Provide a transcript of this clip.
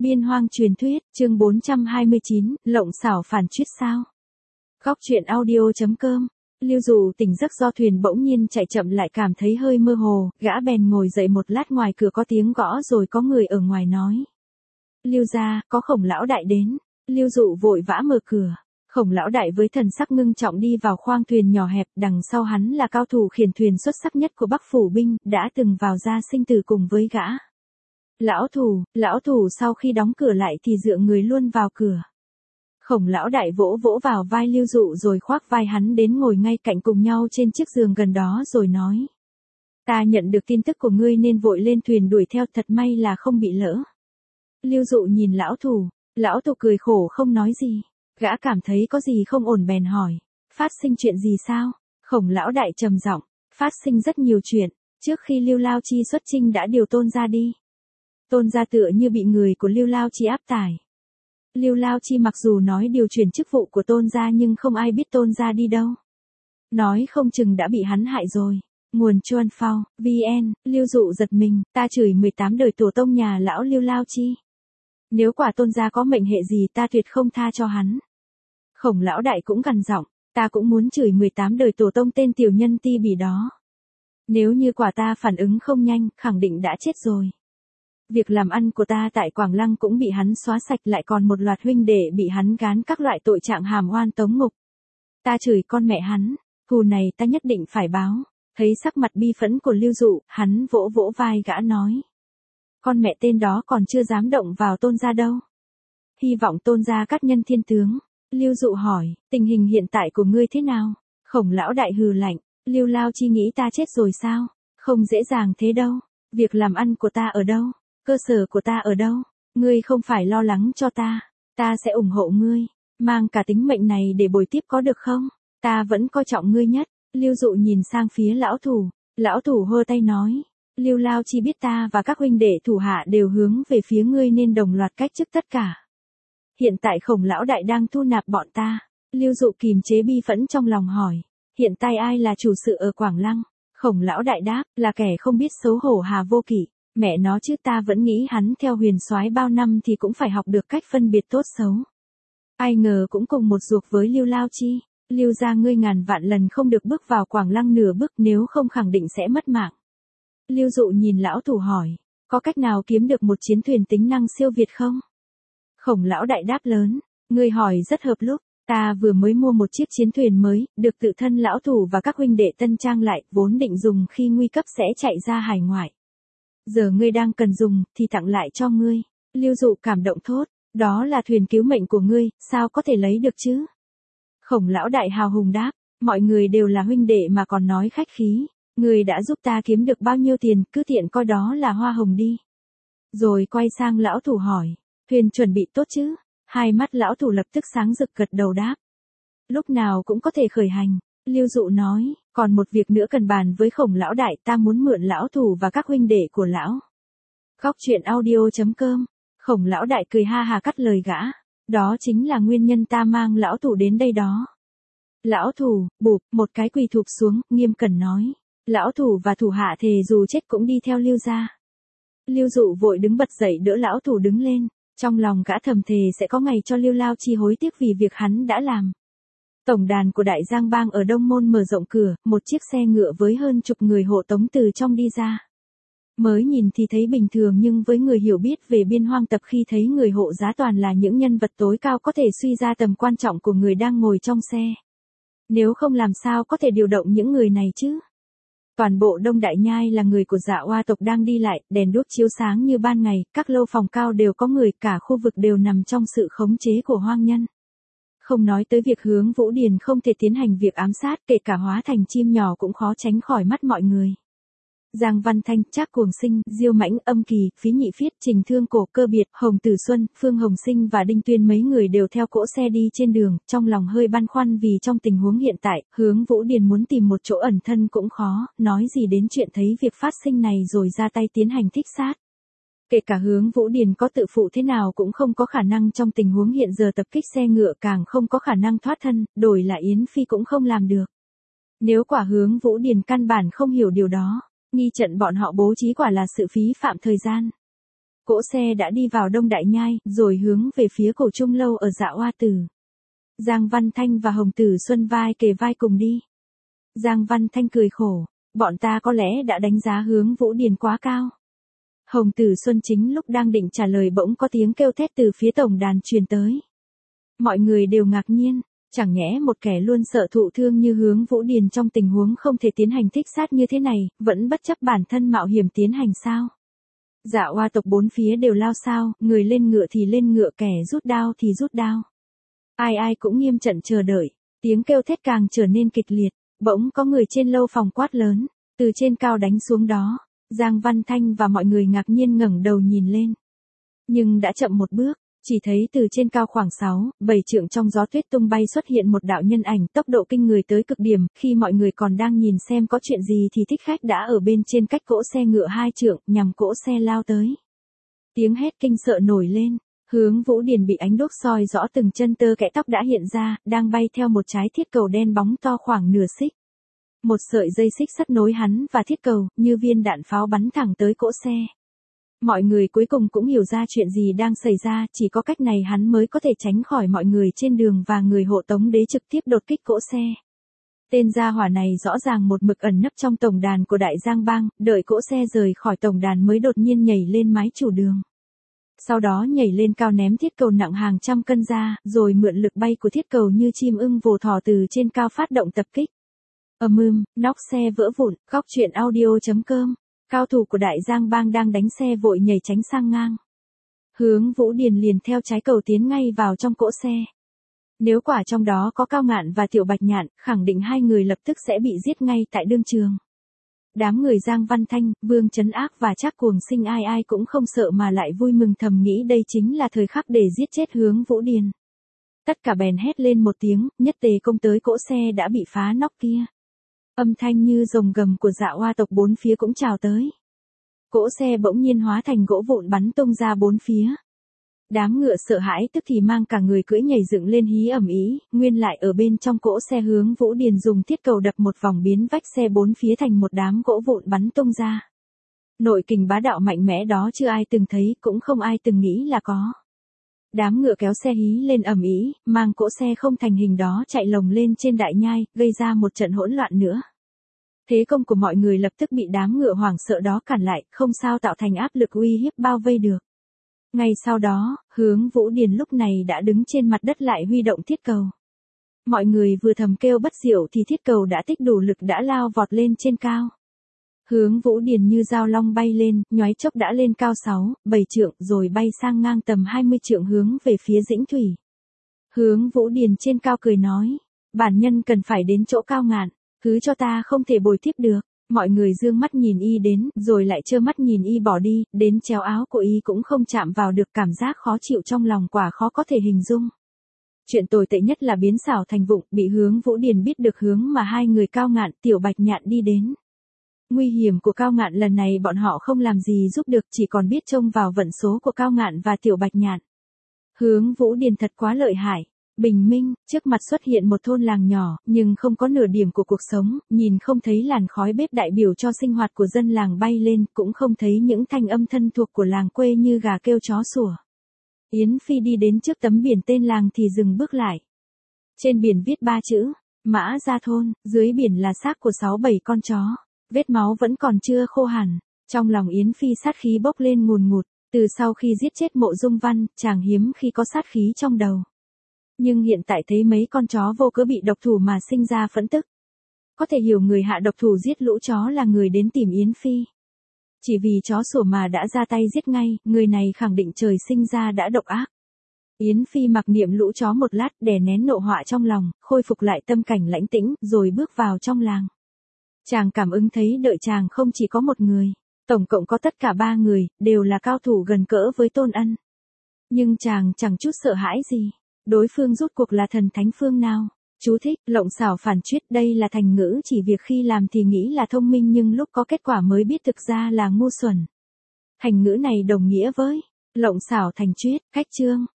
Biên hoang truyền thuyết, chương 429, lộng xảo phản truyết sao. Góc truyện audio.com. Lưu Dụ tỉnh giấc do thuyền bỗng nhiên chạy chậm lại cảm thấy hơi mơ hồ, gã bèn ngồi dậy một lát, ngoài cửa có tiếng gõ rồi có người ở ngoài nói. Lưu gia, có Khổng lão đại đến. Lưu Dụ vội vã mở cửa. Khổng lão đại với thần sắc ngưng trọng đi vào khoang thuyền nhỏ hẹp, đằng sau hắn là cao thủ khiển thuyền xuất sắc nhất của Bắc phủ binh, đã từng vào ra sinh tử cùng với gã. Lão thủ sau khi đóng cửa lại thì dựa người luôn vào cửa. Khổng lão đại vỗ vỗ vào vai Lưu Dụ rồi khoác vai hắn đến ngồi ngay cạnh cùng nhau trên chiếc giường gần đó rồi nói. Ta nhận được tin tức của ngươi nên vội lên thuyền đuổi theo, thật may là không bị lỡ. Lưu Dụ nhìn lão thủ cười khổ không nói gì. Gã cảm thấy có gì không ổn bèn hỏi. Phát sinh chuyện gì sao? Khổng lão đại trầm giọng. Phát sinh rất nhiều chuyện. Trước khi Lưu Lao Chi xuất chinh đã điều Tôn gia đi. Tôn gia tựa như bị người của Lưu Lao Chi áp tải. Lưu Lao Chi mặc dù nói điều chuyển chức vụ của Tôn gia nhưng không ai biết Tôn gia đi đâu. Nói không chừng đã bị hắn hại rồi. Nguồn Chuan Phao, VN, Lưu Dụ giật mình, ta chửi 18 đời tổ tông nhà lão Lưu Lao Chi. Nếu quả Tôn gia có mệnh hệ gì ta tuyệt không tha cho hắn. Khổng lão đại cũng gằn giọng, ta cũng muốn chửi 18 đời tổ tông tên tiểu nhân ti bỉ đó. Nếu như quả ta phản ứng không nhanh, khẳng định đã chết rồi. Việc làm ăn của ta tại Quảng Lăng cũng bị hắn xóa sạch, lại còn một loạt huynh đệ bị hắn gán các loại tội trạng hàm oan tống ngục. Ta chửi con mẹ hắn, thù này ta nhất định phải báo. Thấy sắc mặt bi phẫn của Lưu Dụ, hắn vỗ vỗ vai gã nói. Con mẹ tên đó còn chưa dám động vào Tôn gia đâu. Hy vọng Tôn gia cát nhân thiên tướng. Lưu Dụ hỏi, tình hình hiện tại của ngươi thế nào? Khổng lão đại hừ lạnh, Lưu Lao Chi nghĩ ta chết rồi sao? Không dễ dàng thế đâu. Việc làm ăn của ta ở đâu? Cơ sở của ta ở đâu? Ngươi không phải lo lắng cho ta. Ta sẽ ủng hộ ngươi. Mang cả tính mệnh này để bồi tiếp có được không? Ta vẫn coi trọng ngươi nhất. Lưu Dụ nhìn sang phía lão thủ. Lão thủ hơ tay nói. Lưu Lao Chi biết ta và các huynh đệ thủ hạ đều hướng về phía ngươi nên đồng loạt cách chức tất cả. Hiện tại Khổng lão đại đang thu nạp bọn ta. Lưu Dụ kìm chế bi phẫn trong lòng hỏi. Hiện tại ai là chủ sự ở Quảng Lăng? Khổng lão đại đáp, là kẻ không biết xấu hổ Hà Vô Kỵ. Mẹ nó chứ, ta vẫn nghĩ hắn theo Huyền Soái bao năm thì cũng phải học được cách phân biệt tốt xấu. Ai ngờ cũng cùng một ruột với Lưu Lao Chi. Lưu gia ngươi ngàn vạn lần không được bước vào Quảng Lăng nửa bước, nếu không khẳng định sẽ mất mạng. Lưu Dụ nhìn lão thủ hỏi, có cách nào kiếm được một chiến thuyền tính năng siêu việt không? Khổng lão đại đáp lớn, ngươi hỏi rất hợp lúc, ta vừa mới mua một chiếc chiến thuyền mới, được tự thân lão thủ và các huynh đệ tân trang lại, vốn định dùng khi nguy cấp sẽ chạy ra hải ngoại. Giờ ngươi đang cần dùng, thì tặng lại cho ngươi. Lưu Dụ cảm động thốt, đó là thuyền cứu mệnh của ngươi, sao có thể lấy được chứ? Khổng lão đại hào hùng đáp, mọi người đều là huynh đệ mà còn nói khách khí. Ngươi đã giúp ta kiếm được bao nhiêu tiền, cứ tiện coi đó là hoa hồng đi. Rồi quay sang lão thủ hỏi, thuyền chuẩn bị tốt chứ? Hai mắt lão thủ lập tức sáng rực gật đầu đáp. Lúc nào cũng có thể khởi hành. Lưu Dụ nói, còn một việc nữa cần bàn với Khổng lão đại, ta muốn mượn lão thủ và các huynh đệ của lão. Góc truyện audio.com. Khổng lão đại cười ha hà cắt lời gã. Đó chính là nguyên nhân ta mang lão thủ đến đây đó. Lão thủ, bụp, một cái quỳ thụp xuống, nghiêm cẩn nói. Lão thủ và thủ hạ thề dù chết cũng đi theo Lưu gia. Lưu Dụ vội đứng bật dậy đỡ lão thủ đứng lên. Trong lòng gã thầm thề sẽ có ngày cho Lưu Lao Chi hối tiếc vì việc hắn đã làm. Tổng đàn của Đại Giang Bang ở Đông Môn mở rộng cửa, một chiếc xe ngựa với hơn chục người hộ tống từ trong đi ra. Mới nhìn thì thấy bình thường, nhưng với người hiểu biết về biên hoang tập khi thấy người hộ giá toàn là những nhân vật tối cao có thể suy ra tầm quan trọng của người đang ngồi trong xe. Nếu không làm sao có thể điều động những người này chứ? Toàn bộ Đông Đại Nhai là người của Dạ Oa tộc đang đi lại, đèn đuốc chiếu sáng như ban ngày, các lâu phòng cao đều có người, cả khu vực đều nằm trong sự khống chế của hoang nhân. Không nói tới việc Hướng Vũ Điền không thể tiến hành việc ám sát, kể cả hóa thành chim nhỏ cũng khó tránh khỏi mắt mọi người. Giang Văn Thanh, Trác Cuồng Sinh, Diêu Mãnh, Âm Kỳ, Phí Nhị Phiết, Trình Thương Cổ, Cơ Biệt, Hồng Tử Xuân, Phương Hồng Sinh và Đinh Tuyên mấy người đều theo cỗ xe đi trên đường, trong lòng hơi băn khoăn vì trong tình huống hiện tại, Hướng Vũ Điền muốn tìm một chỗ ẩn thân cũng khó, nói gì đến chuyện thấy việc phát sinh này rồi ra tay tiến hành thích sát. Kể cả Hướng Vũ Điền có tự phụ thế nào cũng không có khả năng trong tình huống hiện giờ tập kích xe ngựa, càng không có khả năng thoát thân, đổi là Yến Phi cũng không làm được. Nếu quả Hướng Vũ Điền căn bản không hiểu điều đó, nghi trận bọn họ bố trí quả là sự phí phạm thời gian. Cỗ xe đã đi vào Đông Đại Nhai, rồi hướng về phía cổ Trung Lâu ở Dạ Oa Tử. Giang Văn Thanh và Hồng Tử Xuân vai kề vai cùng đi. Giang Văn Thanh cười khổ, bọn ta có lẽ đã đánh giá Hướng Vũ Điền quá cao. Hồng Tử Xuân chính lúc đang định trả lời bỗng có tiếng kêu thét từ phía tổng đàn truyền tới. Mọi người đều ngạc nhiên, chẳng nhẽ một kẻ luôn sợ thụ thương như Hướng Vũ Điền trong tình huống không thể tiến hành thích sát như thế này, vẫn bất chấp bản thân mạo hiểm tiến hành sao? Dạ Oa tộc bốn phía đều lao sao, người lên ngựa thì lên ngựa, kẻ rút đao thì rút đao. Ai ai cũng nghiêm trận chờ đợi, tiếng kêu thét càng trở nên kịch liệt, bỗng có người trên lâu phòng quát lớn, từ trên cao đánh xuống đó. Giang Văn Thanh và mọi người ngạc nhiên ngẩng đầu nhìn lên. Nhưng đã chậm một bước, chỉ thấy từ trên cao khoảng 6-7 trượng trong gió tuyết tung bay xuất hiện một đạo nhân ảnh tốc độ kinh người tới cực điểm, khi mọi người còn đang nhìn xem có chuyện gì thì thích khách đã ở bên trên cách cỗ xe ngựa 2 trượng, nhằm cỗ xe lao tới. Tiếng hét kinh sợ nổi lên, Hướng Vũ Điền bị ánh đuốc soi rõ từng chân tơ kẽ tóc đã hiện ra, đang bay theo một trái thiết cầu đen bóng to khoảng nửa xích. Một sợi dây xích sắt nối hắn và thiết cầu, như viên đạn pháo bắn thẳng tới cỗ xe. Mọi người cuối cùng cũng hiểu ra chuyện gì đang xảy ra, chỉ có cách này hắn mới có thể tránh khỏi mọi người trên đường và người hộ tống đế trực tiếp đột kích cỗ xe. Tên gia hỏa này rõ ràng một mực ẩn nấp trong tổng đàn của Đại Giang Bang, đợi cỗ xe rời khỏi tổng đàn mới đột nhiên nhảy lên mái chủ đường. Sau đó nhảy lên cao ném thiết cầu nặng hàng trăm cân ra, rồi mượn lực bay của thiết cầu như chim ưng vồ thỏ từ trên cao phát động tập kích. Nóc xe vỡ vụn, góc truyện audio.com. Cao thủ của Đại Giang Bang đang đánh xe vội nhảy tránh sang ngang. Hướng Vũ Điền liền theo trái cầu tiến ngay vào trong cỗ xe. Nếu quả trong đó có Cao Ngạn và Tiểu Bạch Nhạn, khẳng định hai người lập tức sẽ bị giết ngay tại đương trường. Đám người Giang Văn Thanh, Vương Trấn Ác và Trác Cuồng Sinh ai ai cũng không sợ mà lại vui mừng thầm nghĩ đây chính là thời khắc để giết chết Hướng Vũ Điền. Tất cả bèn hét lên một tiếng, nhất tề công tới cỗ xe đã bị phá nóc kia. Âm thanh như rồng gầm của Dạ Oa tộc bốn phía cũng trào tới. Cỗ xe bỗng nhiên hóa thành gỗ vụn bắn tung ra bốn phía. Đám ngựa sợ hãi tức thì mang cả người cưỡi nhảy dựng lên hí ầm ĩ, nguyên lại ở bên trong cỗ xe Hướng Vũ Điền dùng thiết cầu đập một vòng biến vách xe bốn phía thành một đám gỗ vụn bắn tung ra. Nội kình bá đạo mạnh mẽ đó chưa ai từng thấy, cũng không ai từng nghĩ là có. Đám ngựa kéo xe hí lên ầm ĩ, mang cỗ xe không thành hình đó chạy lồng lên trên đại nhai, gây ra một trận hỗn loạn nữa. Thế công của mọi người lập tức bị đám ngựa hoảng sợ đó cản lại, không sao tạo thành áp lực uy hiếp bao vây được. Ngay sau đó, Hướng Vũ Điền lúc này đã đứng trên mặt đất lại huy động thiết cầu. Mọi người vừa thầm kêu bất diệu thì thiết cầu đã tích đủ lực đã lao vọt lên trên cao. Hướng Vũ Điền như dao long bay lên, nhoái chốc đã lên cao 6-7 trượng rồi bay sang ngang tầm 20 trượng hướng về phía Dĩnh Thủy. Hướng Vũ Điền trên cao cười nói, bản nhân cần phải đến chỗ Cao Ngạn, cứ cho ta không thể bồi tiếp được. Mọi người dương mắt nhìn y đến, rồi lại trơ mắt nhìn y bỏ đi, đến chéo áo của y cũng không chạm vào được, cảm giác khó chịu trong lòng quả khó có thể hình dung. Chuyện tồi tệ nhất là biến xảo thành vụng, bị Hướng Vũ Điền biết được hướng mà hai người Cao Ngạn, Tiểu Bạch Nhạn đi đến. Nguy hiểm của Cao Ngạn lần này bọn họ không làm gì giúp được, chỉ còn biết trông vào vận số của Cao Ngạn và Tiểu Bạch Nhạn. Hướng Vũ Điền thật quá lợi hại. Bình minh, trước mặt xuất hiện một thôn làng nhỏ, nhưng không có nửa điểm của cuộc sống, nhìn không thấy làn khói bếp đại biểu cho sinh hoạt của dân làng bay lên, cũng không thấy những thanh âm thân thuộc của làng quê như gà kêu chó sủa. Yến Phi đi đến trước tấm biển tên làng thì dừng bước lại. Trên biển viết 3 chữ, Mã Gia Thôn, dưới biển là xác của 6-7 con chó, vết máu vẫn còn chưa khô hẳn. Trong lòng Yến Phi sát khí bốc lên ngùn ngụt, từ sau khi giết chết Mộ Dung Văn, chàng hiếm khi có sát khí trong đầu. Nhưng hiện tại thấy mấy con chó vô cớ bị độc thủ mà sinh ra phẫn tức. Có thể hiểu người hạ độc thủ giết lũ chó là người đến tìm Yến Phi. Chỉ vì chó sủa mà đã ra tay giết ngay, người này khẳng định trời sinh ra đã độc ác. Yến Phi mặc niệm lũ chó một lát, đè nén nộ họa trong lòng, khôi phục lại tâm cảnh lãnh tĩnh, rồi bước vào trong làng. Chàng cảm ứng thấy đợi chàng không chỉ có một người, tổng cộng có tất cả 3 người, đều là cao thủ gần cỡ với Tôn Ân. Nhưng chàng chẳng chút sợ hãi gì. Đối phương rốt cuộc là thần thánh phương nào? Chú thích, lộng xảo phản truyết, đây là thành ngữ chỉ việc khi làm thì nghĩ là thông minh nhưng lúc có kết quả mới biết thực ra là ngu xuẩn. Thành ngữ này đồng nghĩa với lộng xảo thành truyết, cách chương.